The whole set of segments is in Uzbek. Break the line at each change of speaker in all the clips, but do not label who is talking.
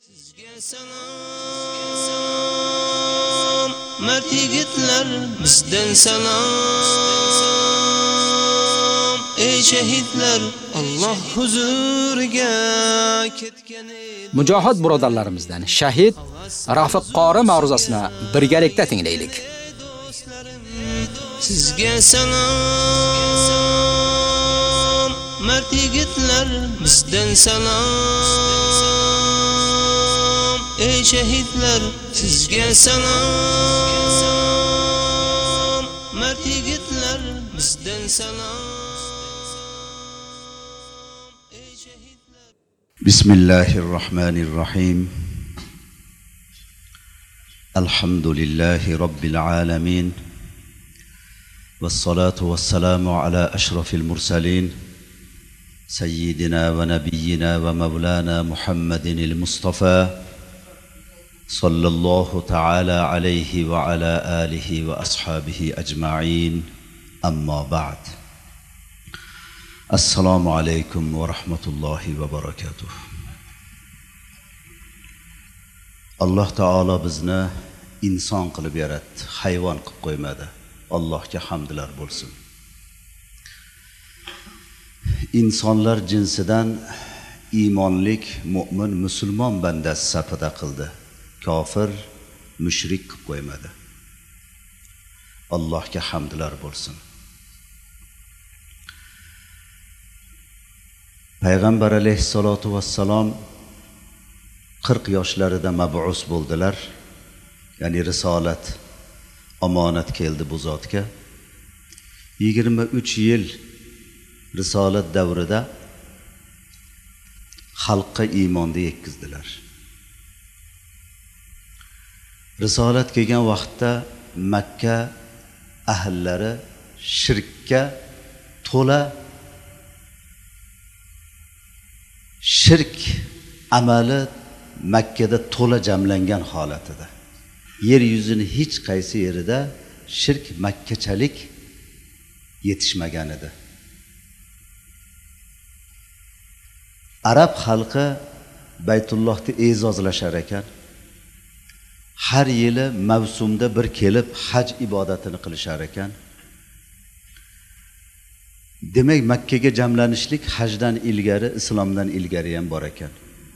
Sizga salom, mard yigitlar, bizdan salom. Ey shahidlar, Alloh huzuriga ketgan
mujohid birodarlarimizdan shahid Rafiq Qori ma'ruzasini birgalikda tinglaylik.
Sizga salom, mard yigitlar, bizdan salom. Ey shahidlar, sizga salom, mard yigitlar, bizdan salom. Ey shahidlar.
Bismillahirrahmanirrahim. Alhamdulillahi rabbil alamin. Wassalatu wassalamu ala ashrafil mursalin. سيدنا ونبينا ومولانا محمد المصطفى صلى الله تعالى عليه وعلى آله وأصحابه أجمعين أما بعد السلام عليكم ورحمة الله وبركاته. الله تعالى بزنا إنسان قلب يرد حيوان قيمة الله كحمدلر بولسن. İnsanlar cinsidan iymonlik, mu'min, musulmon bandasi safida qildi. Kofir, mushrik qilib qo'ymadi. Allohga hamdlar bo'lsin. Payg'ambar alayhissalatu vassalom 40 yoshlarida mab'us bo'ldilar. Ya'ni risolat, omonat keldi bu zotga. 23 yil risolat davrida xalqqa iymonni yetkazdilar. Risolat kelgan vaqtda Makka ahllari shirkka to'la, shirk amali Makkada to'la jamlangan holatida. Yer yuzining hech qaysi yerida shirk makkachalik yetishmagan edi. Arab xalqi Baytullohni e'zozlashar ekan. Har yili mavsumda bir kelib haj ibodatini qilishar ekan. Demak, Makkaga jamlanishlik hajdan ilgari, islomdan ilgari ham bor ekan.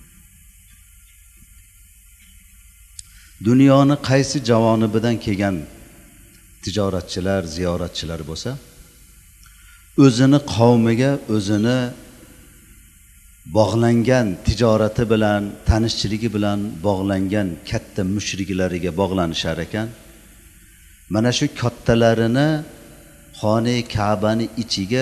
Dunyoni qaysi javonibidan kelgan tijoratchilar, ziyoratchilar bo'lsa, o'zini qavmiga, o'zini bog'langan tijorati bilan, tanishchiligi bilan bog'langan katta mushriklariga bog'lanishar ekan. Mana shu kattalarini Xona-i Ka'bani ichiga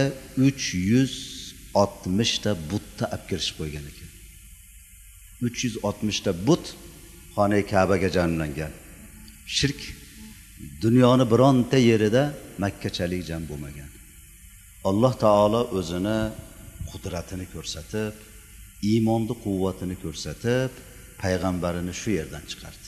360 ta butni olib kirishib qo'ygan ekan. 360 ta but Xona-i Ka'baga jamlangan. Shirk dunyoni bironta yerida makkachalik jam bo'lmagan. Alloh taolo o'zini qudratini ko'rsatib, iymonni quvvatini ko'rsatib, payg'ambarini shu yerdan chiqardi.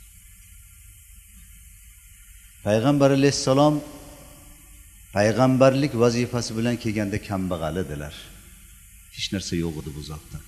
Payg'ambar alayhissalom payg'ambarlik vazifasi bilan kelganda kambag'al edilar. Hech narsa yo'q edi bu zotda.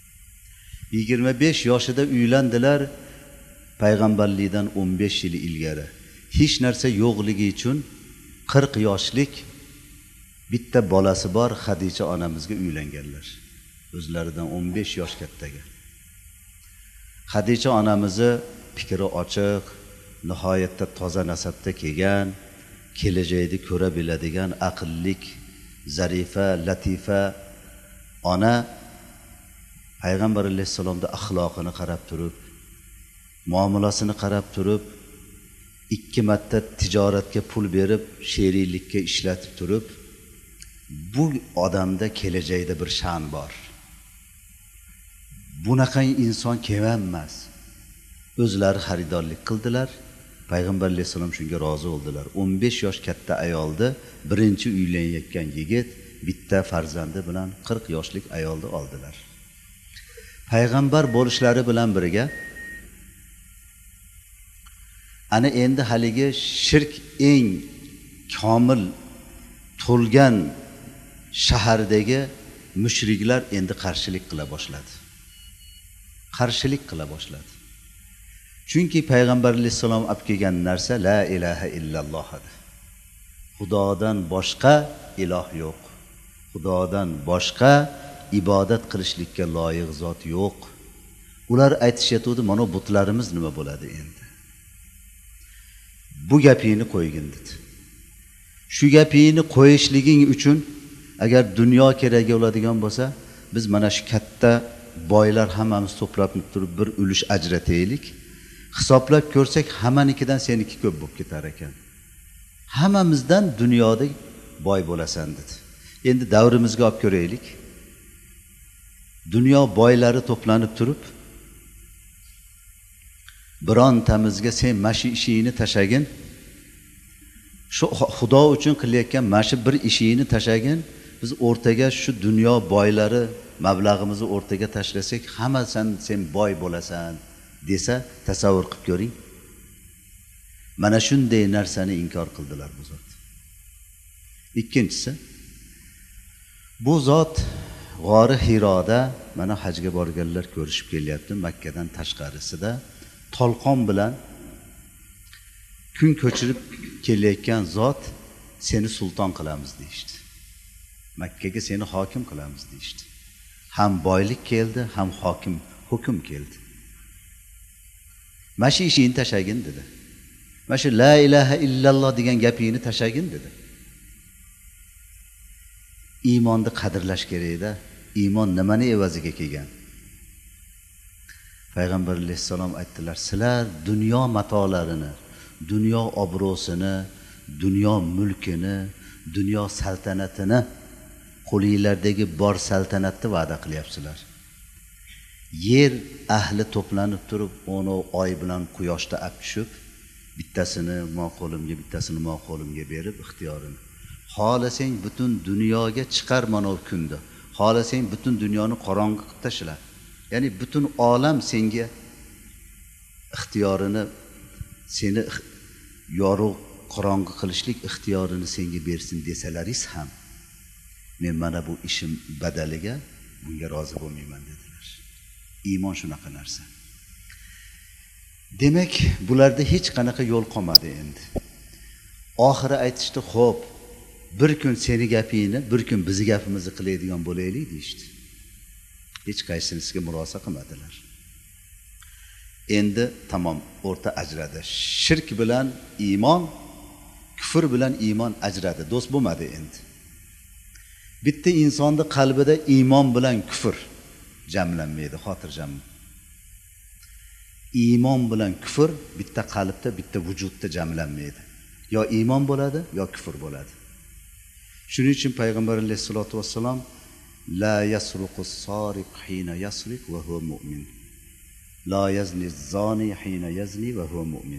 25 yoshida uylandilar, payg'ambarlikdan 15 yil ilgari. Hech narsa yo'qligi uchun 40 yoshlik bitta bolasi bor Xadicha onamizga uylanganlar. O'zlaridan 15 yosh kattaga. Xadicha onamizni fikri ochiq, nihoyatda toza nasabda kelgan, kelajakni ko'ra biladigan aqllik, zarifa, latifa ona payg'ambar alayhissalomning axloqini qarab turib, muomalasini qarab turib, 2 marta tijoratga pul berib, sheriklikka ishlatib turib, bu odamda kelajakda bir sha'an bor. Bunaqa inson kevanmas. O'zlari xaridorlik qildilar. Payg'ambar alayhisalom shunga rozi bo'ldilar. 15 yosh katta ayolni birinchi uylanayotgan yigit bitta farzandi bilan 40 yoshlik ayolni oldilar. Payg'ambar bo'lishlari bilan birga ana endi haligi shirk eng komil to'lgan shahardagi mushriklar endi qarshilik qila boshladi. qarshilik qila boshladi. Chunki payg'ambar alayhissalom olib kelgan narsa la ilaha illalloh edi. Xudodan boshqa iloh yo'q. Xudodan boshqa ibodat qilishlikka loyiq zot yo'q. Ular aytishyapti, mana butlarimiz nima bo'ladi endi? Bu gapingni qo'ygin dedi. Shu gapingni qo'yishliging uchun agar dunyo kerak bo'ladigan bo'lsa, biz mana shu katta boylar hammamiz to'plab turib bir ulush ajrataylik. Hisoblab ko'rsak, hammanikidan seniki ko'p bo'lib ketar ekan. Hammamizdan dunyoda boy bo'lasan dedi. Endi davrimizga olib ko'raylik. Dunyo boylari to'planib turib, birontamizga sen mashi ishingni tashagin, shu Xudo uchun qilayotgan mashi bir ishingni tashagin, biz o'rtaga shu dunyo boylari mablag'imizni o'rtaga tashlasak, hamma sen boy bo'lasan desa, tasavvur qilib ko'ring. Mana shunday narsani inkor qildilar bu zot. Ikkinchisi, bu zot g'ori Hiroda, mana hajga borganlar ko'rishib kelyapti, Makkadan tashqarisida tolqon bilan kun ko'chirib kelayotgan zot seni sulton qilamiz deydi. Makkaga seni hokim qilamiz deydi. Ham boylik keldi, ham hokim hukm keldi. Mashi ishingni tashagin dedi. Mashi la ilaha illalloh degan gapingni tashagin dedi. Iymonni qadrlash kerak-da. Iymon nimani evaziga kelgan? Payg'ambar alayhissalom aytdilar, sizlar dunyo matolarini, dunyo obro'sini, dunyo mulkini, dunyo saltanatini, qo'linglardagi bor saltanatni va'da qilyapsizlar. Yer ahli to'planib turib, onu oy bilan quyoshda olib tushib, bittasini ma'qulimga, bittasini ma'qulimga berib ixtiyorini. Xohlasang butun dunyoga chiqar mana o kunda. Xohlasang butun dunyoni qorong'i qilib tashla. Ya'ni butun olam senga ixtiyorini, seni yorug' qorong'i qilishlik ixtiyorini senga bersin desalaringiz ham, men mana bu ishim badaliga bunga rozi bo'lmayman dedilar. Iymon shunaqa narsa. Demak, bularda hech qanaqa yo'l qolmadi endi. Oxiri aytishdi, xo'p, bir kun seni gapingni, bir kun bizni gapimizni qiladigan bo'laylik deydi. Hech qaysinisiga murosa qilmadilar. Endi tamom, o'rta ajradi. Shirk bilan iymon, kufr bilan iymon ajradi. Do'st bo'lmadi endi. Bitta insonning qalbida iymon bilan kufr jamlanmaydi, xotirjam. Iymon bilan kufr bitta qalbda, bitta vujudda jamlanmaydi. Yo iymon bo'ladi, yo kufr bo'ladi. Shuning uchun payg'ambar alayhisolatu vassalom la yasruqus sariq hina yasriq va huwa mu'min. La yazni zani hina yazni va huwa mu'min.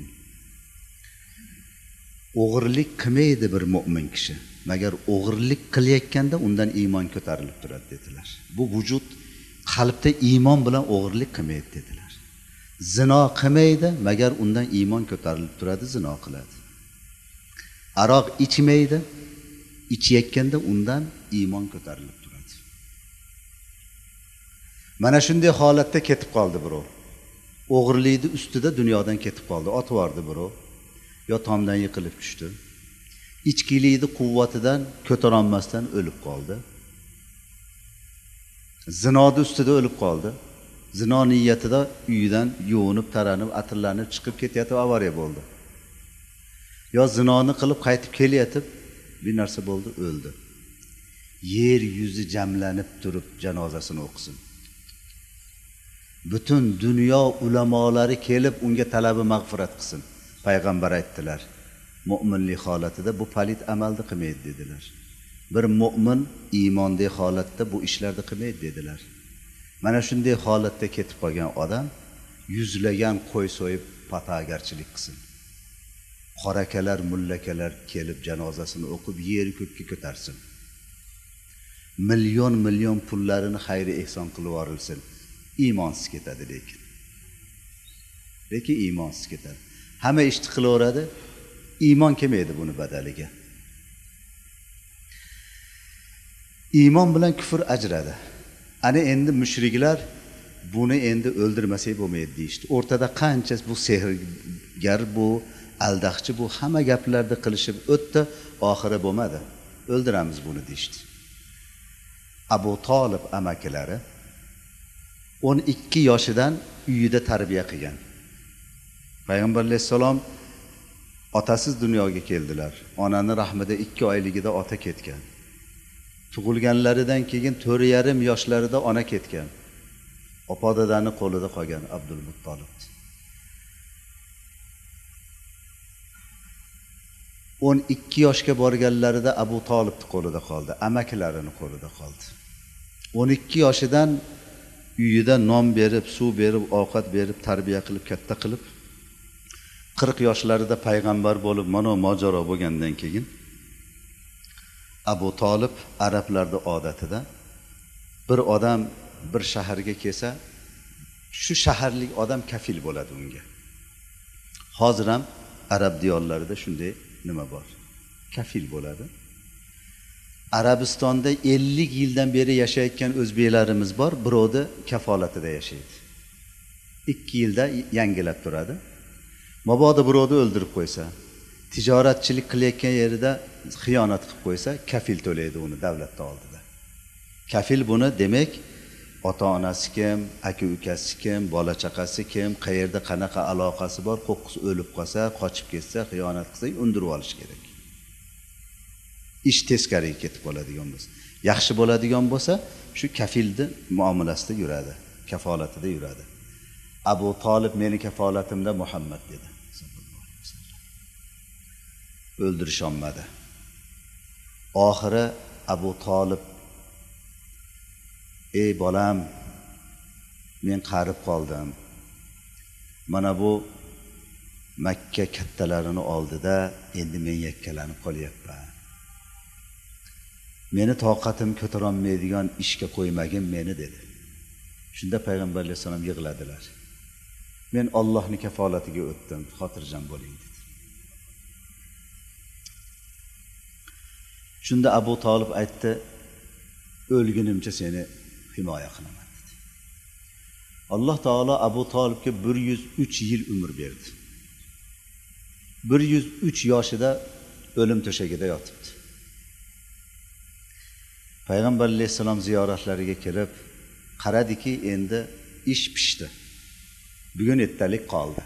O'g'irlik qilmaydi bir mu'min kishi, magar o'g'irlik qilayotganda undan iymon ko'tarilib turadi dedilar. Bu vujud qalbda iymon bilan o'g'irlik qilmaydi dedilar. Zino qilmaydi, magar undan iymon ko'tarilib turadi, zino qiladi. Aroq ichmaydi, ichayotganda undan iymon ko'tarilib turadi. Mana shunday holatda ketib qoldi birov. O'g'irlikni ustida dunyodan ketib qoldi, otib yubordi birov. Yo tomdan yiqilib tushdi. Ichkilikni quvvatidan ko'tara olmasdan o'lib qoldi. Zinodi ustida o'lib qoldi. Zino niyatida uyidan yuvinib, taranib, atirlanib chiqib ketayotib avariya bo'ldi. Yo zinoni qilib qaytib kelyotib bir narsa bo'ldi, o'ldi. Yer yuzi jamlanib turib janozasini o'qisin. Butun dunyo ulamolari kelib unga talabi mag'firat qilsin. Payg'ambar aytdilar, mu'minlik holatida bu palit amalni qilmaydi dedilar. Bir mu'min iymondagi holatda bu ishlarni qilmaydi dedilar. Mana shunday holatda ketib qolgan odam yuzlagan qo'y so'yib patagarchilik qilsin. Qorakalar, mullakalar kelib janozasini o'qib yer ko'kka ko'tarsin. Million pullarini xayri ehson qilib yuborilsin. Iymonsiz ketadi lekin iymonsiz ketadi. Hamma ishni qilaveradi, iymon kelmaydi buni badaliga. Iymon bilan kufr ajradi. Ana endi mushriklar buni endi o'ldirmasak bo'lmaydi deyishdi. O'rtada qancha bu sehrgar, bu aldaqchi, bu hamma gaplarni qilishib o'tdi, oxiri bo'lmadi. O'ldiramiz buni deyishdi. Abu Talib amakilari 12 yoshidan uyida tarbiya qilgan. Payg'ambar alayhisalom otasiz dunyoga keldilar. Onani rahmida 2 oyligida ota ketgan. Tug'ilganlaridan keyin 4,5 yoshlarida ona ketgan. Opa dadani qo'lida qolgan Abdul Muttolib. 12 yoshga borganlarida Abu Talibning qo'lida qoldi, amakilarining qo'lida qoldi. 12 yoshidan uyida non berib, suv berib, ovqat berib, tarbiya qilib, katta qilib 40 yoshlarida payg'ambar bo'lib, mana mojaro bo'lgandan keyin Abu Talib arablarda odatida bir odam bir shaharga kelsa, shu shaharlik odam kafil bo'ladi unga. Hozir ham arab diyorlarida shunday nima bor? Kafil bo'ladi. Arabistonda 50 yildan beri yashayotgan o'zbeklarimiz bor, birovni kafolatida yashaydi. 2 yilda yangilab turadi. Mabodo birovni o'ldirib qo'ysa, tijoratchilik qilayotgan yerida xiyonat qilib qo'ysa, kafil to'laydi uni davlatda oldida. Kafil buni demak, ota-onasi kim, aka-ukasi kim, bola-chaqasi kim, qayerda qanaqa aloqasi bor, qo'qqisi o'lib qolsa, qochib ketsa, xiyonat qilsa, undirib olish kerak. Ish teskariga ketib qoladigan bo'lsa, yaxshi bo'ladigan bo'lsa, shu kafilni muomalasida yuradi, kafolatida yuradi. Abu Talib meni kafolatimda Muhammad dedi. O'ldirish olmadi. Oxiri Abu Talib: "Ey bolam, men qarib qoldim. Mana bu Makka kattalarini oldida endi men yakkalanib qolyapman. Meni toqatim ko'tara olmaydigan ishga qo'ymagin meni" dedi. Shunda payg'ambar alayhisalom yig'ladilar. "Men Allohning kafolatiga o'tdim, xotirjam bo'ling" dedi. Shunda Abu Talib aytdi: "O'lgunimcha seni himoya qilaman" dedi. Alloh taolo Abu Talibga 103 yil umr berdi. 103 yoshida o'lim to'shagida yotibdi. Payg'ambar alayhisalom ziyoratlariga kelib, qaradiki, endi ish pishdi. Bugun ertalik qoldi.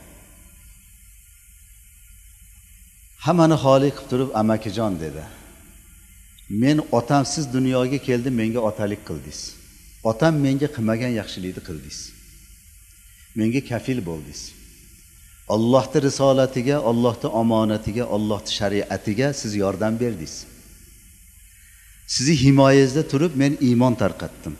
Hammani xoli qilib turib, "Amakijon" dedi. "Men otamsiz dunyoga keldim, menga otalik qildingiz. Otam menga qilmagan yaxshilikni qildingiz. Menga kafil bo'ldingiz. Allohning risolatiga, Allohning omonatiga, Allohning shariatiga siz yordam berdingiz. Sizni himoyangizda turib men iymon tarqatdim.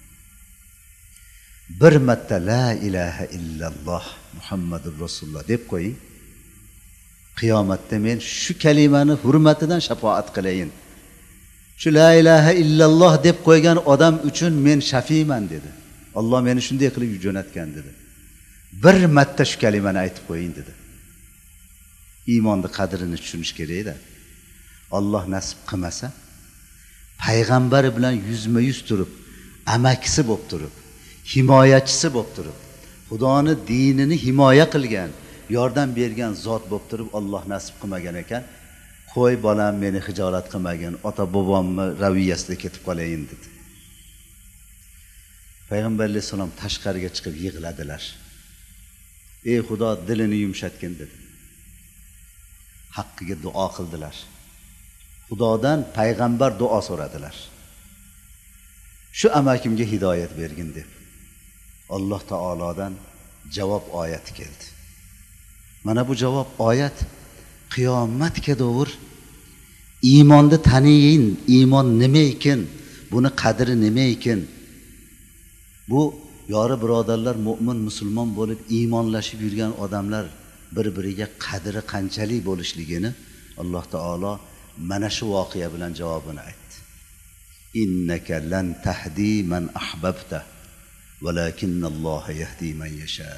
Bir marta la ilaha illalloh Muhammadur Rasululloh deb qo'ying. Qiyomatda men shu kalimani hurmatidan shafoat qilayin. Shu la ilaha illalloh deb qo'ygan odam uchun men shafiman" dedi. Alloh meni shunday qilib jo'natgan dedi. Bir marta shu kalimani aytib qo'ying dedi. Iymonning qadrini tushunish kerak-da. Alloh nasib qilmasa, payg'ambar bilan yuzma-yuz turib, amakisi bo'lib turib, himoyachisi bo'lib turib, Xudoning dinini himoya qilgan, yordam bergan zot bo'lib turib, Alloh nasib qilmagan ekan, "Qo'y bolam, meni hijolat qilmagin, ota bobomni raviyasida ketib qolayin" dedi. Payg'ambar alayhisalom tashqariga chiqib yig'ladilar. "Ey Xudo, dilini yumshatgin" dedi. Haqqiga duo qildilar. Xudodan payg'ambar duo so'radilar. Shu amakimga hidoyat bergin deb. Alloh taolodan javob oyati keldi. Mana bu javob oyat qiyomatga davr iymonni taniyin, iymon nima ekan, buni qadri nima ekan? Bu yori birodarlar, mu'min musulmon bo'lib iymonlashib yurgan odamlar bir-biriga qadri qanchalik bo'lishligini Alloh taolo mana shu voqea bilan javobini aytdi. "Innaka lan tahdi man ahbabta, walakinnalloh yahdi man yasha."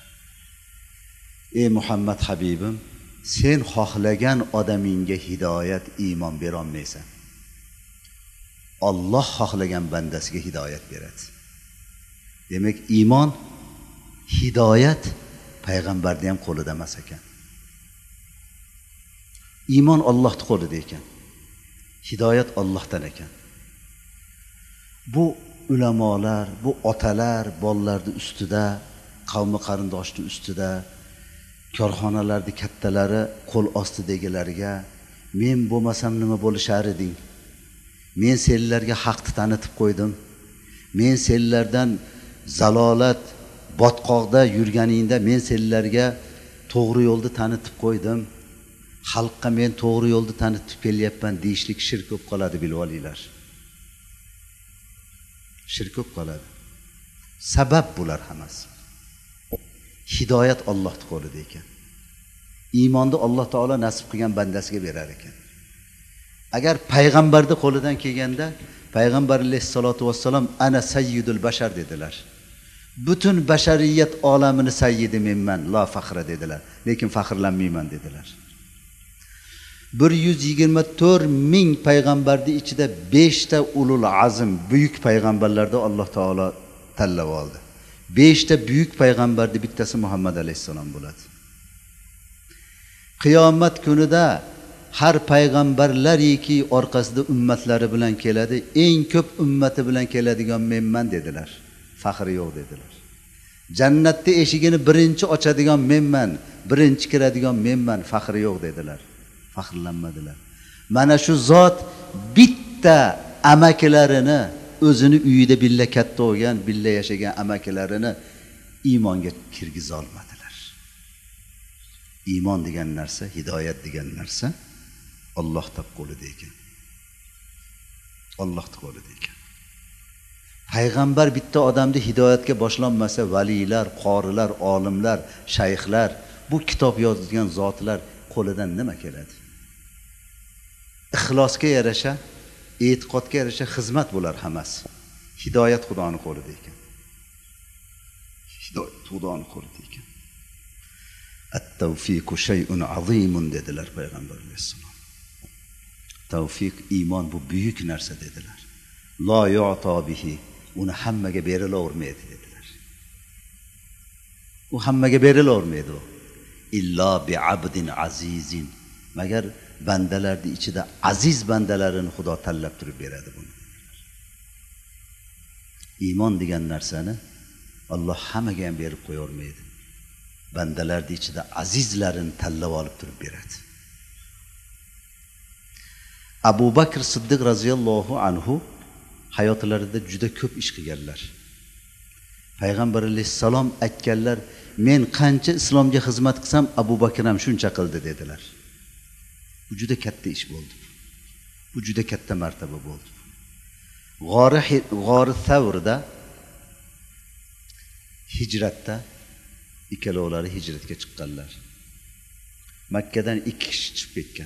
Ey Muhammad Habibim, sen xohlagan odamingga hidoyat, iymon bera olmaysan. Alloh xohlagan bandasiga hidoyat beradi. Demak, iymon, hidoyat payg'ambarning ham qo'lida emas ekan. Iymon Allohning qo'lida ekan. Hidoyat Allohdan ekan. Bu ulamolar, bu otalar bolalarning ustida, qavmi qarindoshning ustida, korxonalarning kattalari qo'l ostidagilariga men bo'lmasam nima bo'lishar eding? Men senlarga haqni tanitib qo'ydim. Men senlardan zalolat botqoqda yurganingda men senlarga to'g'ri yo'lni tanitib qo'ydim. Xalqqa men to'g'ri yo'lni tanitib kelyapman deyishlik shirk bo'lib qoladi, bilib olinglar. Shirk bo'lib qoladi. Sabab bular hammasi. Hidoyat Allohning qo'lida ekan. Iymonni Alloh taolo nasib qilgan bandasiga berar ekan. Agar payg'ambarning qo'lidan kelganda, payg'ambar alayhisolatu vassalom ana sayyidul bashar dedilar. Butun bashariyat olamini sayyidi menman, la faxra dedilar. Lekin faxrlanmayman dedilar. 124 ming payg'ambarning ichida 5 ta ulul azm, buyuk payg'ambarlarda Alloh taolo tanlab oldi. 5 ta buyuk payg'ambarning bittasi Muhammad alayhisalom bo'ladi. Qiyomat kunida har payg'ambarlariki orqasida ummatlari bilan keladi, eng ko'p ummati bilan keladigan menman dedilar. Faxri yo'q dedilar. Jannatning eshigini birinchi ochadigan menman, birinchi kiradigan menman, faxri yo'q dedilar. Faxrlanmadilar. Mana shu zot bitta amakilarini, o'zini uyida billa katta bo'lgan, billa yashagan amakilarini iymonga kirgiza olmadilar. Iymon degan narsa, hidoyat degan narsa Allohning qo'lida ekan. Allohning qo'lida ekan. Payg'ambar bitta odamni hidoyatga boshlanmasa, valilar, qorilar, olimlar, shayxlar, bu kitob yozgan zotlar qo'lidan nima keladi? Ixlosga yarasha, e'tiqodga yarasha xizmat bo'lar hammasi. Hidoyat Xudoning qo'lida ekan. Hidoyat Xudoning qo'lida ekan. At-tawfiqu shay'un azimun dedilar payg'ambar alayhisalom. Tavfiq, iymon bu buyuk narsa dedilar. La yu'ta bihi, uni hammaga berilavermaydi dedilar. U hammaga berilavermaydi u. Illa bi abdin azizin, magar bandalarning ichida aziz bandalarini Xudo tanlab turib beradi buni. Iymon degan narsani Alloh hammaga ham berib qo'yavermaydi. Bandalarning ichida azizlarini tanlab olib turib beradi. Abu Bakr Siddiq radhiyallohu anhu hayotlarida juda ko'p ish qilganlar. Payg'ambar alayhissalom aytganlar, men qancha islomga xizmat qilsam, Abu Bakr ham shuncha qildi dedilar. Bu juda katta ish bo'ldi. Bu juda katta martaba bo'ldi. G'ori Savrda hijratda ikkalovlari hijratga chiqqanlar. Makkadan 2 kishi chiqib ketgan.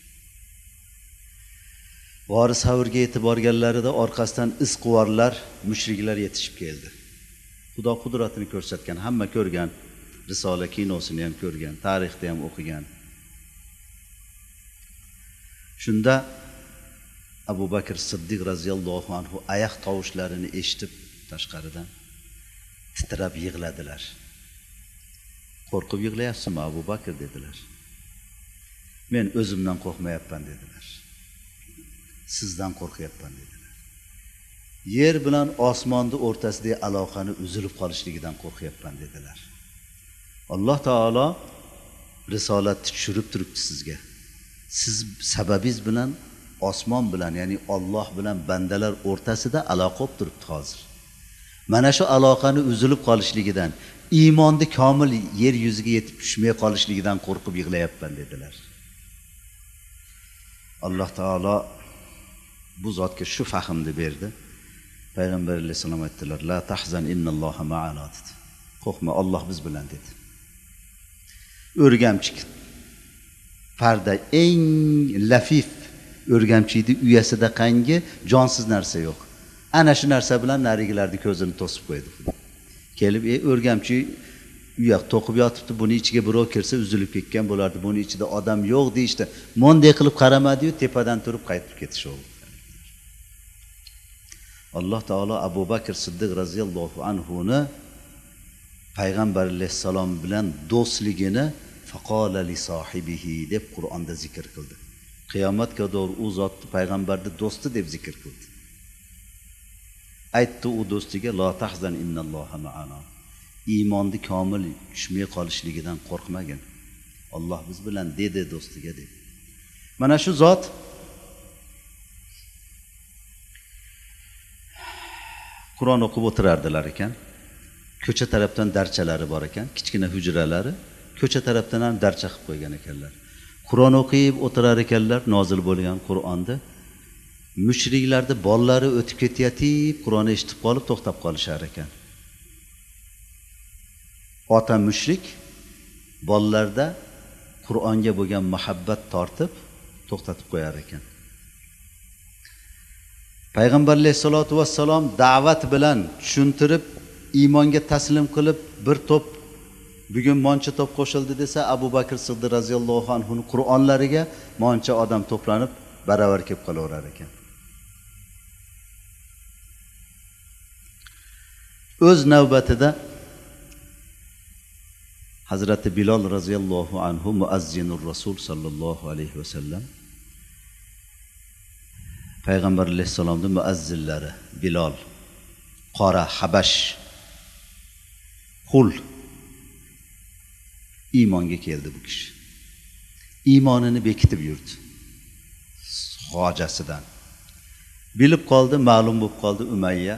G'ori Savrga yetib borganlarida orqasidan izquvarlar, mushriklar yetishib keldi. Xudo qudratini ko'rsatgan, hamma ko'rgan, risola kinosini ham ko'rgan, tarixda ham o'qigan. Shunda Abu Bakr Siddiq radhiyallohu anhu oyoq tovushlarini eshitib tashqaridan titrab yig'ladilar. Qo'rqib yig'layapsizmi Abu Bakr dedilar. Men o'zimdan qo'rqmayapman dedilar. Sizdan qo'rqyapman dedilar. Yer bilan osmonning o'rtasidagi aloqani uzilib qolishligidan qo'rqyapman dedilar. Alloh taolo risolatni tushirib turibdi sizga. Siz sababingiz bilan osmon bilan, ya'ni Alloh bilan bandalar o'rtasida aloqa bo'lib turibdi hozir. Mana shu aloqani uzilib qolishligidan, iymonni komil yer yuziga yetib tushmay qolishligidan qo'rqib yig'layapman dedilar. Alloh taolo bu zotga shu fahmni berdi. Payg'ambar alayhisalom aytdilar, la tahzan innalloha ma'ana dedi. Qo'rqma, Alloh biz bilan dedi. O'rgamchik parda eng lafif o'rgamchikning uyasida qangi jonsiz narsa yo'q. Ana shu narsa bilan narigilarning ko'zini to'sib qo'ydi. Kelib, o'rgamchik uyoq to'qib yotibdi, buni ichiga birov kirsa uzilib ketgan bo'lardi, buni ichida odam yo'q deyishdi. Monday qilib qaramadi-yu, tepadan turib qaytib ketishdi. Alloh taolo Abu Bakr Siddiq radhiyallohu anhuni payg'ambar alayhissalom bilan do'stligini faqala li sohibihi deb Qur'onda zikr qildi. Qiyomatga doğru u zotni payg'ambarni do'sti deb zikr qildi. Aytdi u do'stiga la tahzan innalloha ma'ana. Iymonni komil tushmay qolishligidan qo'rqmagin. Alloh biz bilan dedi do'stiga deb. Mana shu zot Qur'on o'qib o'tirardilar ekan. Ko'cha tarafdan darchalari bor ekan, kichkina hujralari, ko'cha tarafdan ham darcha qilib qo'ygan ekanlar. Qur'on o'qib o'tirar ekanlar, nozil bo'lgan Qur'onni. Mushriklarning bolalari o'tib ketayotib, Qur'onni eshitib qolib to'xtab qolishar ekan. Ota mushrik bolalarda Qur'onga bo'lgan muhabbat tortib to'xtatib qo'yar ekan. Payg'ambar alayhisolatu vassalom da'vat bilan tushuntirib, iymonga taslim qilib, bir to'p bugun moncha to'p qo'shildi desa, Abu Bakr Siddiq radhiyallohu anhu Qur'onlariga moncha odam to'planib baravar kelib qolaverar ekan. O'z navbatida Hazrati Bilol radhiyallohu anhu muazzinur Rasul sallallohu alayhi vasallam Payg'ambar alayhissalomning muazzinlari Bilol, Qora, Habash, Qul iymonga keldi bu kishi. Iymonini bekitib yurdi. Hojasidan. Bilib qoldi, ma'lum bo'lib qoldi Umayya.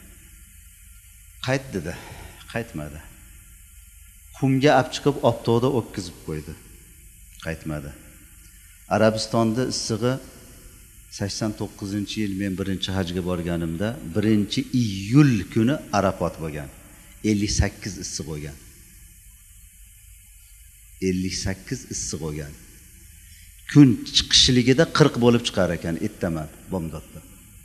Qayt dedi, qaytmadi. Qumga olib chiqib optoqda o'tkazib qo'ydi. Qaytmadi. Arabistonda issig'i 89-yil men birinchi hajga borganimda 1-iyul kuni Arafat bo'lgan. 58 issiq bo'lgan. 58 issiq bo'lgan. Kun chiqishligida 40 bo'lib chiqar ekan ertaman Bomdodda.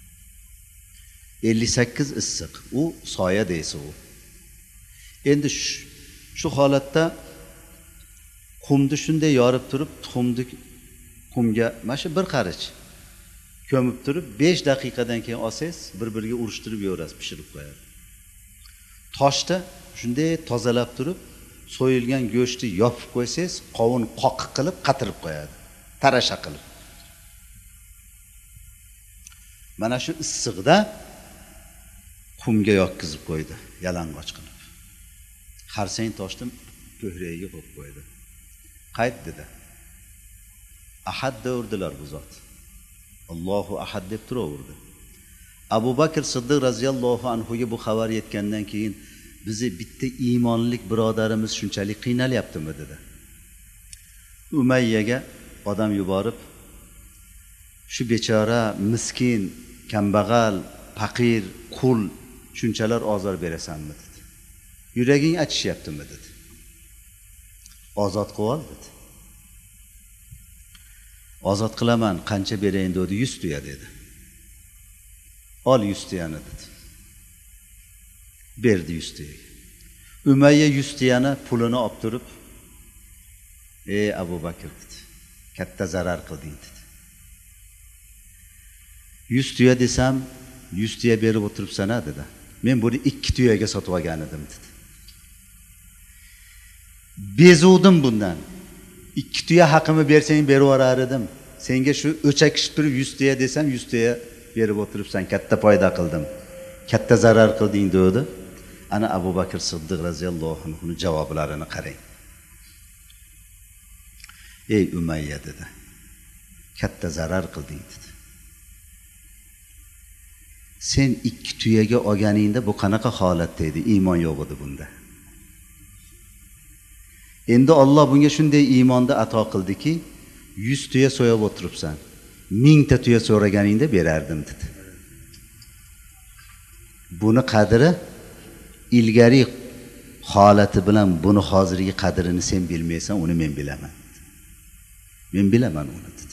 58 issiq. U soya deysi u. Endi shu holatda qumni shunday yorib turib, tuxumni qumga mana shu bir qarich ko'mib turib 5 daqiqadan keyin olsangiz, bir-biriga urishtirib yorasiz, pishirib qo'yadi. Toshda shunday tozalab turib, so'yilgan go'shtni yopib qo'ysangiz, qovun qoqiq qilib qatirib qo'yadi. Tarasha qilib. Mana shu issiqda qumga yoqizib qo'ydi, yalang'och qilib. Harsang toshni ko'hragiga qo'yib qo'ydi. Qayt dedi. Ahad deurdilar bu zot. Allohu ahad deb turaverdi. Abu Bakr Siddiq radhiyallohu anhuga bu xabar yetgandan keyin bizni bitta iymonlik birodarimiz shunchalik qiynalyaptimi dedi. Umayyaga odam yuborib, shu bechora, miskin, kambag'al, faqir, qul shunchalar ozor berasanmi dedi. Yuraging achishyaptimi dedi. Ozod qil ol dedi. Ozod qilaman, qancha berayin dedi, 100 tuya dedi. Ol 100 tuyani dedi. Berdi 100 tuyaga. Umayya 100 tuyani pulini olib turib, "Ey Abu Bakr" dedi. "Katta zarar qilding" dedi. 100 tuya desam, 100 tuya berib o'tiribsan a dedi. Men buni 2 tuyaga sotib olgan edim dedi. Bezuvdim bundan. 2 tuya haqimni bersang berib yuborar edim. Senga shu o'chakishib turib 100 tuya desam 100 tuya berib o'tiribsan, katta foyda qildim. Katta zarar qilding dedi. Ana Abu Bakr Siddiq radhiyallohu anhuning javoblarini qarang. Ey Umayya dedi. Katta zarar qilding dedi. Sen 2 tuyaga olganingda bu qanaqa holatda edi? Iymon yo'q edi bunda. Endi Alloh bunga shunday iymonni ato qildiki, 100 tuya so'yib o'tiribsan. 1000 ta tuya so'raganingda berardim dedi. Buni qadri ilgari holati bilan buni hozirgi qadrini sen bilmaysan, uni men bilaman. Men bilaman uni dedi.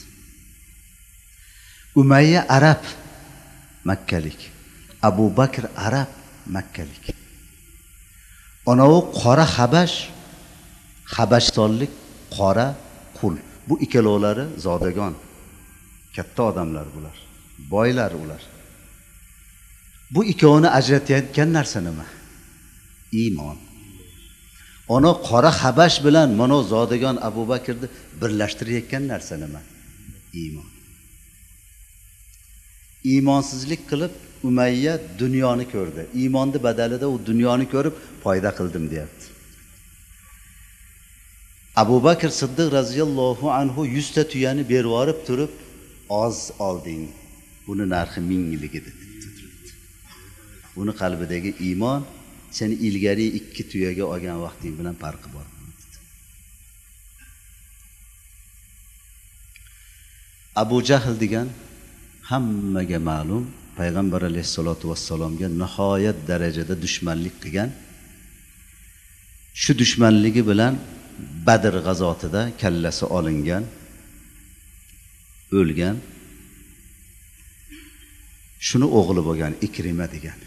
Umayya Arab, Makkalik. Abu Bakr Arab, Makkalik. Onavi qora Habash, Habashtonlik qora qul. Bu ikkalovlari zodagon. Katta odamlar bular. Boylar ular. Bu ikkovini ajratayotgan narsa nima? Iymon. Ona qora Habash bilan mana zodagon Abu Bakrni birlashtirayotgan narsa nima? Iymon. Iymonsizlik qilib Umayya dunyoni ko'rdi. Iymonni badalida u dunyoni ko'rib foyda qildim deyapti. Abu Bakr Siddiq raziyallohu anhu 100 ta tuyani berib yorib turib, oz olding. Buni narxi 1000 yillik edi. Uni qalbidagi iymon seni ilgari 2 tuyaga olgan vaqting bilan farqi bor. Abu Jahl degan hammaga ma'lum payg'ambar alayhisolatu vassalomga nihoyat darajada dushmanlik qilgan. Shu dushmanligi bilan Badr g'azotida kallasi olingan, o'lgan. Shuni o'g'li bo'lgan Ikrima degan.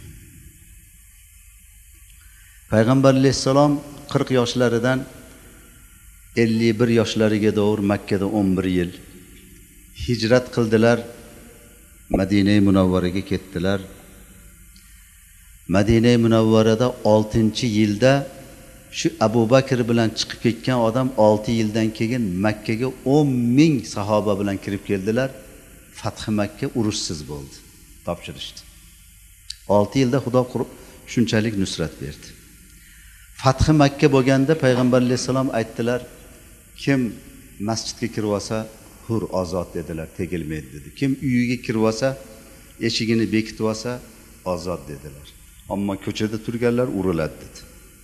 Payg'ambar alayhisalom 40 yoshlaridan 51 yoshlariga doğru Makkada 11 yil hijrat qildilar. Madina-i Munavvaraga ketdilar. Madina-i Munavvarada 6-yilda shu Abu Bakr bilan chiqib ketgan odam 6 yildan keyin Makkaga 10,000 sahoba bilan kirib keldilar. Fath Makka urushsiz bo'ldi. Topshirishdi. 6 yilda Xudo shunchalik nusrat berdi. Fath Makka bo'lganda payg'ambar alayhisalom aytdilar, kim masjidga kirib olsa hur ozod dedilar, tegilmaydi dedi. Kim uyiga kirib olsa, eshigini bekitib olsa ozod dedilar. Ammo ko'chada turganlar uriladi dedi.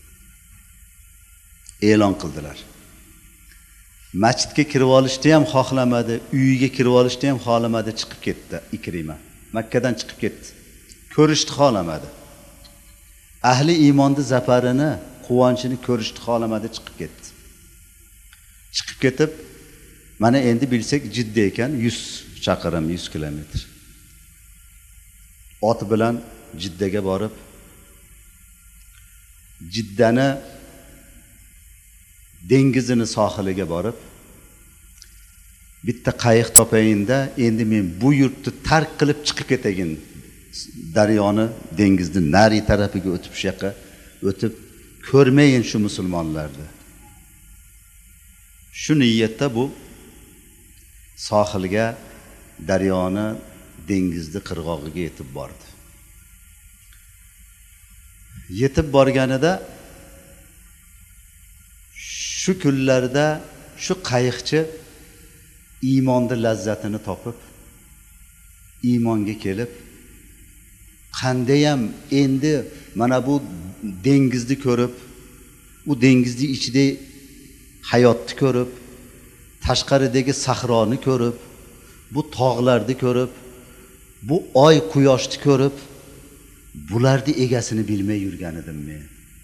E'lon qildilar. Masjidga kirib olishni ham xohlamadi, uyiga kirib olishni ham xohlamadi, chiqib ketdi Ikrima. Makkadan chiqib ketdi. Ko'rishni xohlamadi. Ahli iymonning zafarini, quvonchini ko'rishni xohlamadi, chiqib ketdi. Chiqib ketib, mana endi bilsak Jidda ekan 100 chaqirim, 100 kilometr. Ot bilan Jiddaga borib, Jiddani dengizini sohiliga borib, bitta qayiq topayinda endi men bu yurtni tark qilib chiqib ketayin. Daryoni dengizni nari tarafiga o'tib shu yoqqa o'tib ko'rmayin shu musulmonlarni. Shu niyatda bu sohilga, daryoni dengizni qirg'og'iga yetib bordi. Yetib borganida shu kunlarda shu qayiqchi iymonning lazzatini topib, iymonga kelib, qandayam endi mana bu dengizni ko'rib, u dengizni ichida hayotni ko'rib, tashqaridagi sahroni ko'rib, bu tog'larni ko'rib, bu oy quyoshni ko'rib, bularni egasini bilmay yurgan edim men.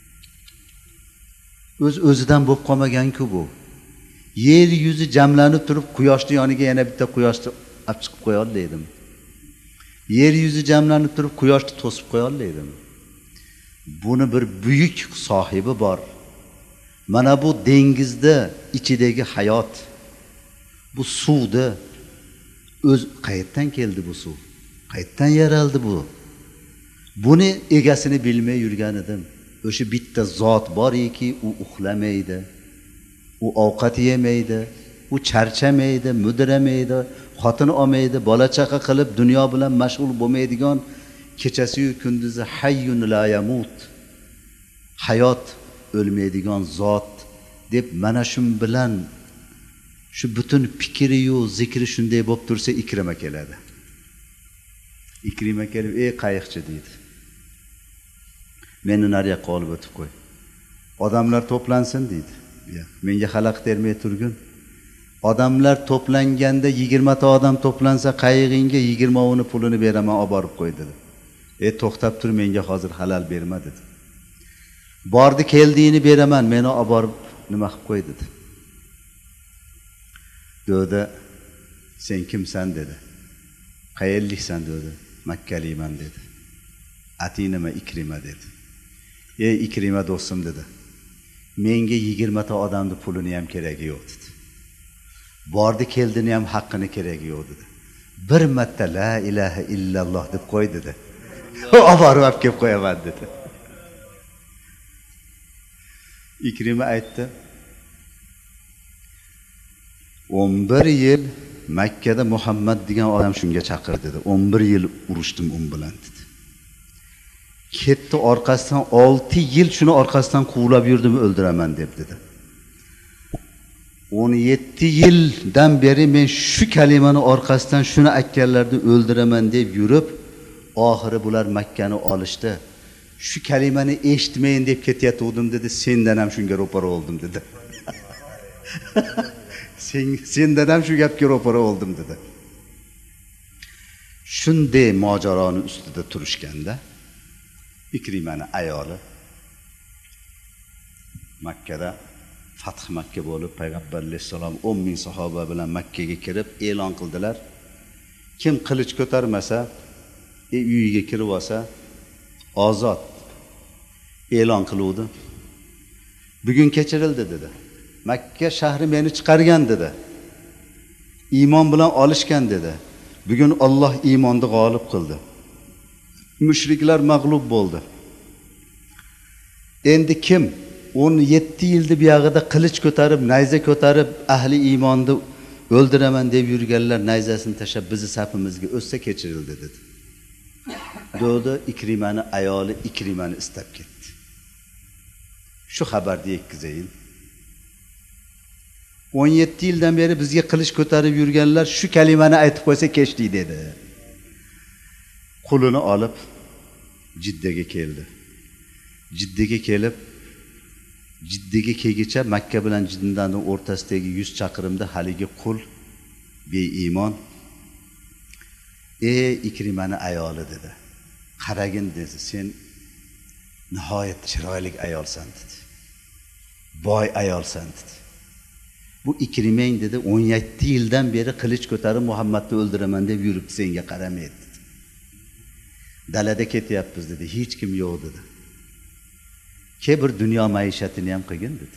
O'zidan bo'lib qolmagan-ku bu. Yer yuzi jamlanib turib, quyoshning yoniga yana bitta quyoshni olib chiqib qo'ya olmaydim. Yer yuzi jamlanib turib, quyoshni to'sib qo'ya olmaydim. Buni bir buyuk sohibi bor. Mana bu dengizda ichidagi hayot, bu suvda o'z qayerdan keldi bu suv? Qayerdan yaraldi bu? Buni egasini bilmay yurgan edim. O'sha bitta zot borki, u uxlamaydi, u ovqat yemaydi, u charchamaydi, mudramaydi, xotin olmaydi, bola chaqa qilib dunyo bilan mashg'ul bo'lmaydigan, kechasi yu kunduzi hayyun la yamut, hayot o'lmaydigan zot deb mana shun bilan shu butun fikri yu zikri shunday bo'lib tursa Ikrima keladi. Ikrima kelib, "Ey qayiqchi" deydi. "Meni nariyoqqa olib o'tib qo'y. Odamlar to'plansin" deydi. "Menga xalaqit bermay turgin. Odamlar to'planganda 20 ta odam to'plansa, qayig'ingga 20 pulini beraman, olib borib qo'y" dedi. "To'xtab tur, menga hozir halal berma" dedi. "Bordi keldiğini beraman, meni olib borib nima qilib qo'y" dedi. Dedi, "Sen kimsan" dedi. "Qayerliksan" dedi. "Makkaliman" dedi. "Ating nima?" "Ikrima" dedi. "Ey Ikrima do'stim" dedi. "Menga 20 ta odamning pulini ham keragi yo'q" dedi. "Bordi keldini ham haqqini keragi yo'q" dedi. "Bir marta la ilaha illalloh deb qo'y" dedi. Olib borib olib kelib qo'yaman dedi. Ikrima aytdi, 11 yil Makkada Muhammad degan odam shunga chaqirdi dedi. 11 yil urushdim un bilan dedi. Ketdi orqasidan 6 yil shuni orqasidan quvlab yurdim, o'ldiraman deb dedi. 17 yildan beri men shu kalimani orqasidan shuni aytganlarni o'ldiraman deb yurib, oxiri bular Makkani olishdi. Shu kalimani eshitmayin deb ketayotgandim dedi. Sendan ham shunga ro'para oldim dedi. Sendan ham shu gapga ro'para oldim dedi. Shunday mojaroni ustida turishganda Ikrimani ayoli Makkada Fath Makka bo'lib payg'ambar alayhisalom 10 ming sahoba bilan Makkaga kirib e'lon qildilar. Kim qilich ko'tarmasa, uyiga kirib olsa ozod e'lon qiluvdi. Bugun kechirildi dedi. Makka shahri meni chiqargan dedi. Iymon bilan olishgan dedi. Bugun Alloh iymonni g'olib qildi. Mushriklar mag'lub bo'ldi. Endi kim 17 yilda bu yog'ida qilich ko'tarib, nayza ko'tarib, ahli iymonni o'ldiraman deb yurganlar nayzasini tashlab bizni safimizga o'tsa kechirildi dedi. Do'di Ikrimani ayoli Ikrimani istab ketdi. Shu xabarni yetkazayin. 17 yildan beri bizga qilich ko'tarib yurganlar shu kalimani aytib qo'ysa kechdi dedi. Qulini olib Jiddaga keldi. Jiddaga kelib Jiddaga kelgicha Makka bilan Jiddaning o'rtasidagi 100 chaqirimda haligi qul beiymon Ikrimani ayoli dedi. Qaragin dedi, sen nihoyat chiroyli ayolsan dedi. Boy ayolsan dedi. Bu Ikrimang dedi 17 yildan beri qilich ko'tarib Muhammadni o'ldiraman deb yuribdi, senga qaramaydi dedi. Dalada ketyapmiz dedi, hech kim yo'q dedi. Ke bir dunyo maishatini ham qilgin dedi.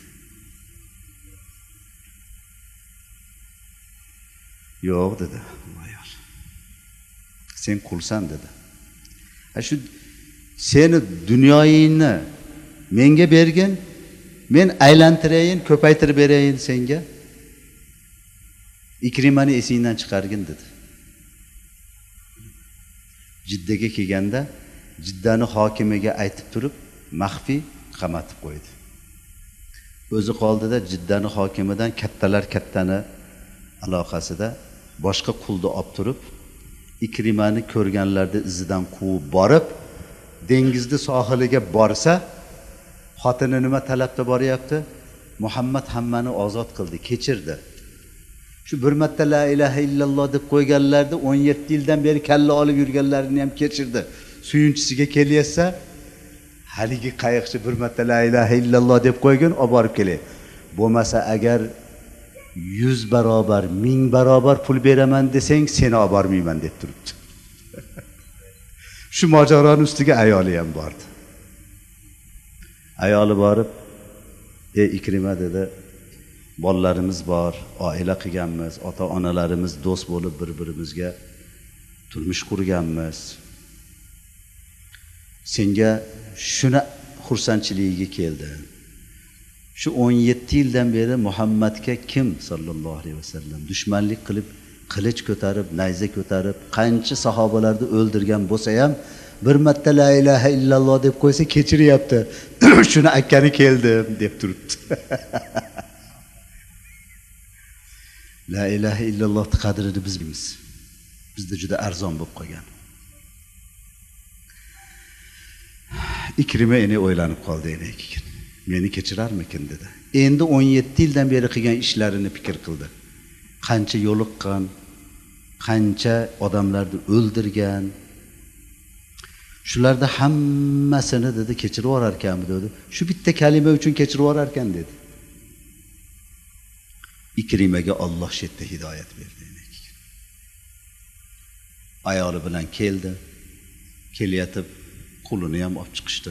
Yo'q dedi ayol. Sen qulsan dedi. Shu seni dunyoyingni menga bergin, men aylantirayin, ko'paytirib berayin senga. Ikrimani esingdan chiqargin dedi. Jiddaga kelganda Jiddani hokimiga aytib turib, maxfiy qamatib qo'ydi. O'zi qoldida Jiddani hokimidan kattalar kattani aloqasida boshqa qulni olib turib, Ikrimani ko'rganlarda izidan quvib borib, dengizni sohiliga borsa, xotini nima talabda boryapti? Muhammad hammani ozod qildi, kechirdi. Shu bir marta la ilaha illalloh deb qo'yganlarni 17 yildan beri kalla olib yurganlarini ham kechirdi. Suyunchisiga kelyapsa, haligi qayiqchi bir marta la ilaha illalloh deb qo'ygan, olib borib kelay. Bo'lmasa agar 100 barobar, 1000 barobar pul beraman desang, seni olib bormayman deb turibdi. Shu mojaroning ustiga ayoli ham bordi. Ayoli borib, Ikrima dedi, bolalarimiz bor, oila qilganmiz, ota-onalarimiz do'st bo'lib bir-birimizga turmush qurganmiz. Senga shuni xursandchiligiga keldi. Shu 17 yildan beri Muhammadga kim sallallohu alayhi vasallam dushmanlik qilib, qilich ko'tarib, nayza ko'tarib, qancha sahobalarni o'ldirgan bo'lsa ham bir marta la ilaha illalloh deb qo'ysa kechiryapti. Shuni aytgani keldim deb turibdi. La ilaha illallohning qadrini biz bilamiz. Bizda juda arzon bo'lib qolgan. Ikrima endi o'ylanib qoldi ekan. Meni kechirarmikin dedi. Endi 17 yildan beri qilgan ishlarini fikr qildi. Qancha yo'liqqan, qancha odamlarni o'ldirgan. Shularda hammasini dedi kechirib yuborar ekanmi dedi. Shu bitta kalima uchun kechirib yuborar ekan dedi. Ikrimaga Alloh shetda hidoyat berdi. Ayoli bilan keldi. Kelyatib qulini ham olib chiqishdi.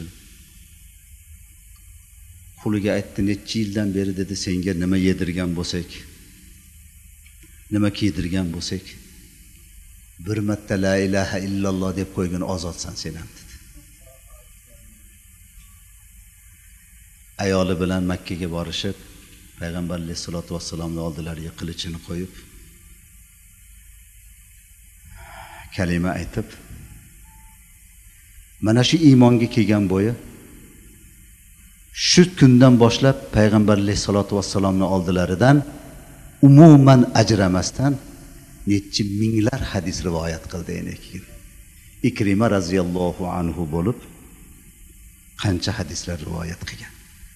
Quliga aytdi, necha yildan beri dedi, senga nima yedirgan bo'lsak, nima kiydirgan bo'lsak, bir marta la ilaha illalloh deb qo'ygan ozodsan sen ham dedi. Ayoli bilan Makkaga borishib, payg'ambar alayhisolatu vassalomning oldilariga qilichini qo'yib, kalima aytib, mana shu iymonga kelgan bo'yi shu kundan boshlab payg'ambar alayhisolatu vassalomning oldilaridan umuman ajramasdan necha minglar hadis rivoyat qildi ekan. Ikrima raziyallohu anhu bo'lib qancha hadislar rivoyat qilgan.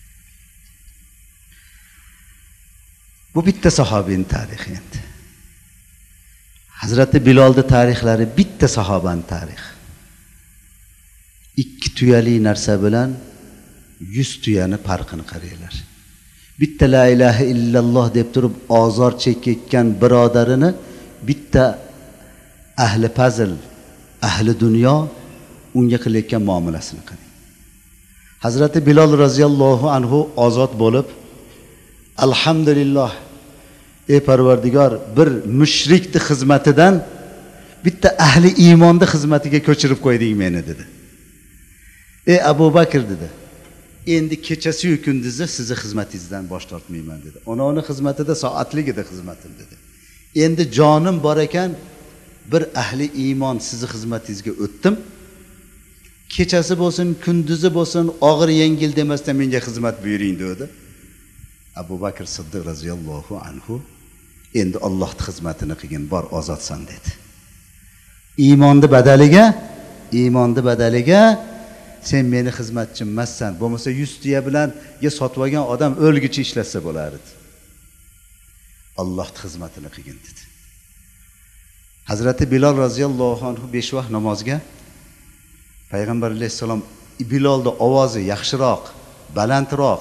Bu bitta sahobining tarixi endi. Hazrati Bilolning tarixlari bitta sahobaning tarixi. 2 tuyali narsa bilan 100 tuyani farqini qaranglar. Bitta la ilaha illalloh deb turib ozor chekayotgan birodarini bitta ahli fazl, ahli dunyo unga qilayotgan muomalasini qarang. Hazrati Bilol roziyallohu anhu ozod bo'lib, alhamdulillah, ey Parvardigor, bir mushrikning xizmatidan bitta ahli iymonning xizmatiga ko'chirib qo'yding meni dedi. Ey Abu Bakr dedi. Endi kechasi-yu kunduzi sizni xizmatingizdan bosh tortmayman dedi. Ona xizmatida soatligida xizmatim dedi. Endi jonim bor ekan, bir ahli iymon sizni xizmatingizga o'tdim. Kechasi bo'lsin, kunduzi bo'lsin, og'ir yengil demasdan menga xizmat buyuring dedi. Abu Bakr Siddiq roziyallohu anhu endi Allohning xizmatini qilgin, bor ozodsan dedi. Iymonning badaliga sen meni xizmatchim emassan, bo'lmasa 100 tuya bilan sotib olgan odam o'lgichi ishlatsa bo'lardi. Allohning xizmatini qilgin dedi. Hazrati Bilol roziyallohu anhu 5 vaqt namozga payg'ambar alayhisalom Bilolning ovozi yaxshiroq, balandroq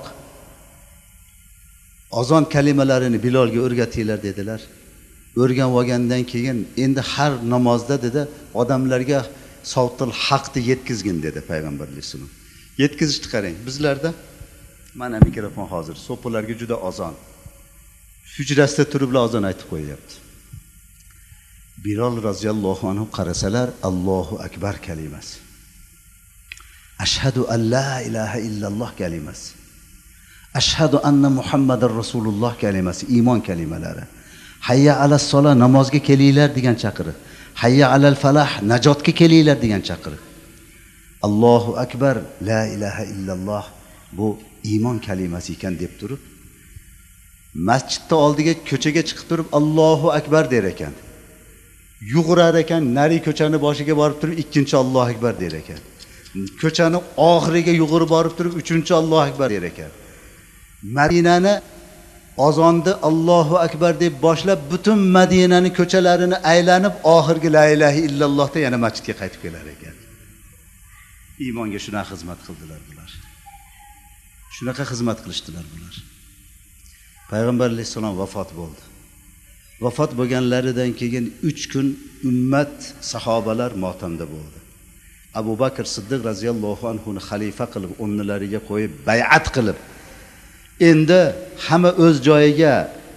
azon kalimalarini Bilolga o'rgatinglar dedilar. O'rganib olgandan keyin endi har namozda dedi odamlarga savtul haqni yetkizgin dedi payg'ambar alayhisalom. Yetkizishni qarang. Bizlarda mana mikrofon hozir, so'pilarga juda azon. Hujrasida turiblar azon aytib qo'yapti. Bilol roziyallohu anhu qarasalar Allohu akbar kalimasi. Ashhadu an la ilaha illalloh kalimasi. Ashhadu anna Muhammadar Rasululloh kalimasi, iymon kalimalari. Hayya alas sola, namozga kelinglar degan chaqiriq. Hayya alal falah, najotga kelinglar degan chaqiriq. Allohu akbar, la ilaha illalloh, bu iymon kalimasi ekan deb turib, masjidda oldiga ko'chaga chiqib turib Allohu akbar der ekan. Yug'urar ekan, nari ko'chani boshiga borib turib ikkinchi Allohu akbar der ekan. Ko'chani oxiriga yug'urib borib turib uchinchi Allohu akbar der ekan. Madinani azonda Allohu akbar deb boshlab butun Madinani ko'chalarini aylanib oxirgi la ilaha illallohda yana masjidga qaytib kelar ekan. Iymonga shunaqa xizmat qildilar bular. Shunaqa xizmat qilishdilar bular. Payg'ambar alayhisalom vafot bo'ldi. Vafot bo'lganlaridan keyin 3 kun ummat, sahobalar motamda bo'ldi. Abu Bakr Siddiq roziyallohu anhu ni xalifa qilib, o'rnlariga qo'yib bay'at qilib, endi hamma o'z joyiga,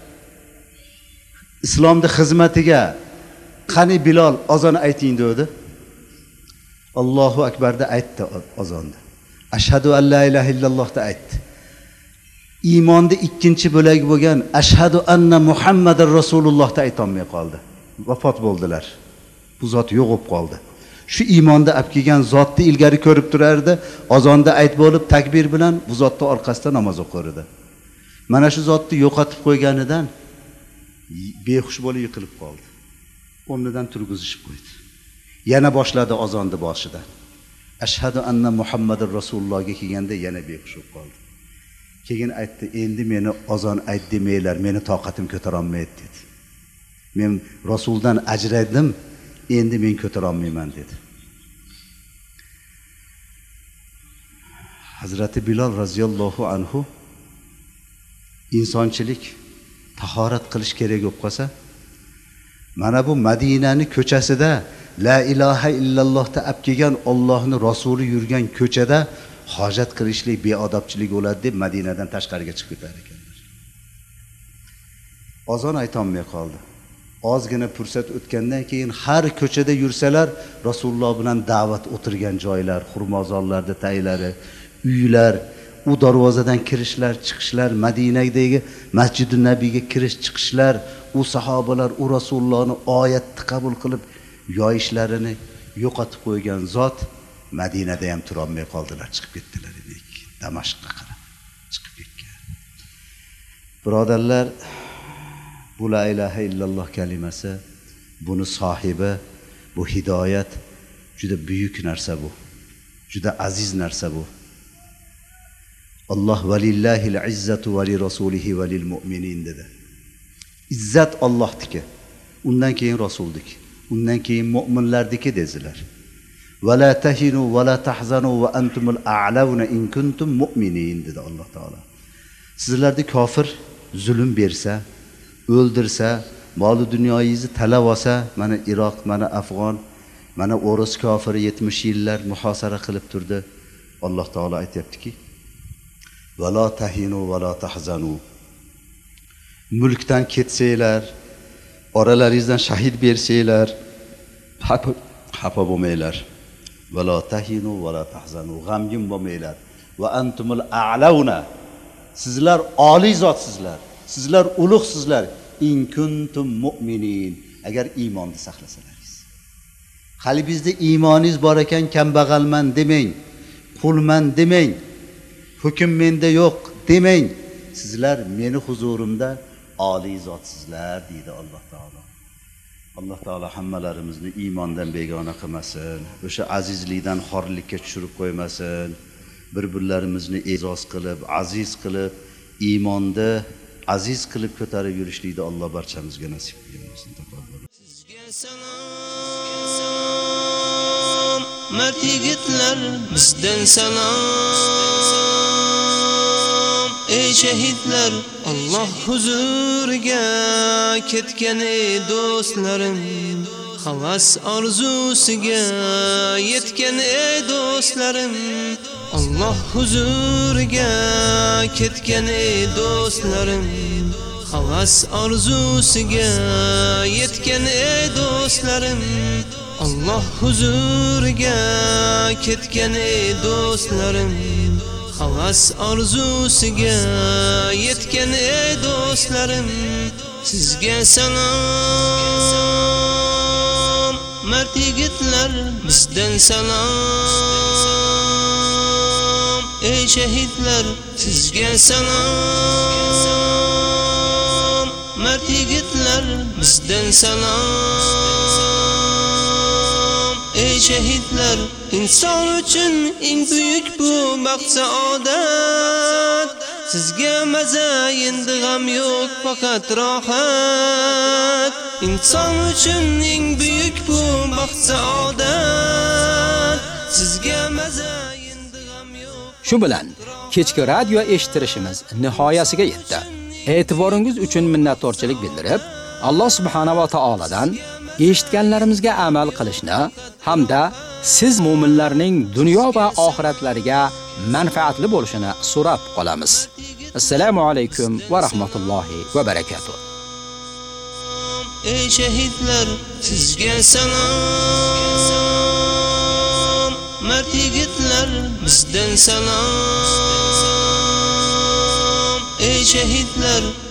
islomning xizmatiga qani Bilol azon ayting dedi. Allohu akbarda aytdi azonda. Ashhadu an la ilaha illallohda aytdi. Iymonda ikkinchi bo'lagi bo'lgan ashhadu anna Muhammadar Rasulullohda aytolmay qoldi. Vafot bo'ldilar. Bu zot yo'q bo'lib qoldi. Shu iymonda olib kelgan zotni ilgari ko'rib turardi, azonda ayt bo'lib takbir bilan bu zotning orqasida namoz o'qirdi. Mana shu zotni yo'qotib qo'yganidan behush bo'lib yiqilib qoldi. O'rnidan turg'izishib qo'ydi. Yana boshladi azonni boshidan. Ashhadu anna Muhammadar Rasulullohga kelganda yana behush bo'lib qoldi. Keyin aytdi, endi meni azon ayt demanglar, meni toqatim ko'tara olmaydi dedi. Men Rasuldan ajradim, endi men ko'tara olmayman dedi. Hazrati Bilol roziyallohu anhu insonchilik, tahorat qilish kerak bo'lib qolsa, mana bu Madinani ko'chasida la ilaha illallohda olib kelgan Allohning rasuli yurgan ko'chada hojat qilishlik beodobchilik bo'ladi deb Madinadan tashqariga chiqib ketar ekanlar. Azon aytolmay qoldi. ozgina fursat o'tgandan keyin har ko'chada yursalar Rasululloh bilan da'vat o'tirgan joylar, xurmozorlarda taylari, uylar, u darvozadan kirishlar, chiqishlar, Madinadagi Masjid-i Nabiyga kirish chiqishlar, u sahobalar u Rasulullohni oyatni qabul qilib yoyishlarini yo'qotib qo'ygan zot Madinada ham tura olmay qoldilar, chiqib ketdilar dedik. Damashqqa qarab chiqib ketgan. Birodarlar, bu la ilaha illalloh kalimasi, buni sohibi, bu hidoyat juda buyuk narsa bu. Juda aziz narsa bu. Alloh valillahil izzatu va li rasulihi va lil mu'minin dedi. İzzat Allohniki, undan keyin Rasuldiki, undan keyin mu'minlardiki dedilar. Va la tahinu va la tahzanu va antumul a'launa in kuntum mu'minin dedi Alloh taolo. Sizlarga kofir zulm bersa, o'ldirsa, mol dunyoyingizni talab olsa, mana Iroq, mana Afg'on, mana o'ris kofiri 70 yillar muhosara qilib turdi. Alloh taolo aytayaptiki: "Va la tahinu va la tahzanu." Mulkdan ketsanglar, oralaringizdan shahid bersanglar, xafa bo'lmanglar. Va la tahinu va la tahzanu, g'amgin bo'lmanglar. Va antumul a'launa, sizlar oliy zotsizlar, sizlar ulug'sizlar. In kuntum mu'minin, agar iymonni saqlasalaringiz. Qalbingizda iymoningiz bor ekan, kambag'alman demang, qulman demang, hukm menda yo'q demang. Sizlar meni huzurimda oliy zotsizlar deydi Alloh taolo. Alloh taolo hammalarimizni iymondan begona qilmasin, o'sha azizlikdan xorlikka tushirib qo'ymasin. Bir-birlarimizni e'zoz qilib, aziz qilib, iymonda aziz qilib ko'tarib yurishlikni Alloh barchamizga nasib qilsin.
Sizga salom, mard yigitlar, bizdan salom. Ey shahidlar, Alloh huzuriga ketgan ey do'stlarim, havas orzusiga yetgan ey do'stlarim. Alloh huzuriga ketgan ey do'stlarim, havas orzusiga yetgan ey do'stlarim. Alloh huzuriga ketgan ey do'stlarim, havas orzusiga yetgan ey do'stlarim. Sizga salom, mard yigitlar, bizdan salom. Ey shahidlar, sizga salom, mard yigitlar, bizdan salom. Ey shahidlar, inson uchun eng buyuk bu baxt saodat. Sizga maza endi g'am yo'q, faqat rohat. Inson uchun eng buyuk bu baxt saodat. Sizga maza endi g'am yo'q.
Shu bilan kechki radio eshittirishimiz nihoyasiga yetdi. E'tiboringiz uchun minnatdorchilik bildirib, Alloh subhanahu va taoladan eshitganlarimizga amal qilishni hamda siz mu'minlarning dunyo va oxiratlariga manfaatli bo'lishini so'rab qolamiz. Assalomu alaykum va rahmatullohi va barakatuh.
Ey shahidlar, sizga salom, mard yigitlar, bizdan salom. Ey shahidlar,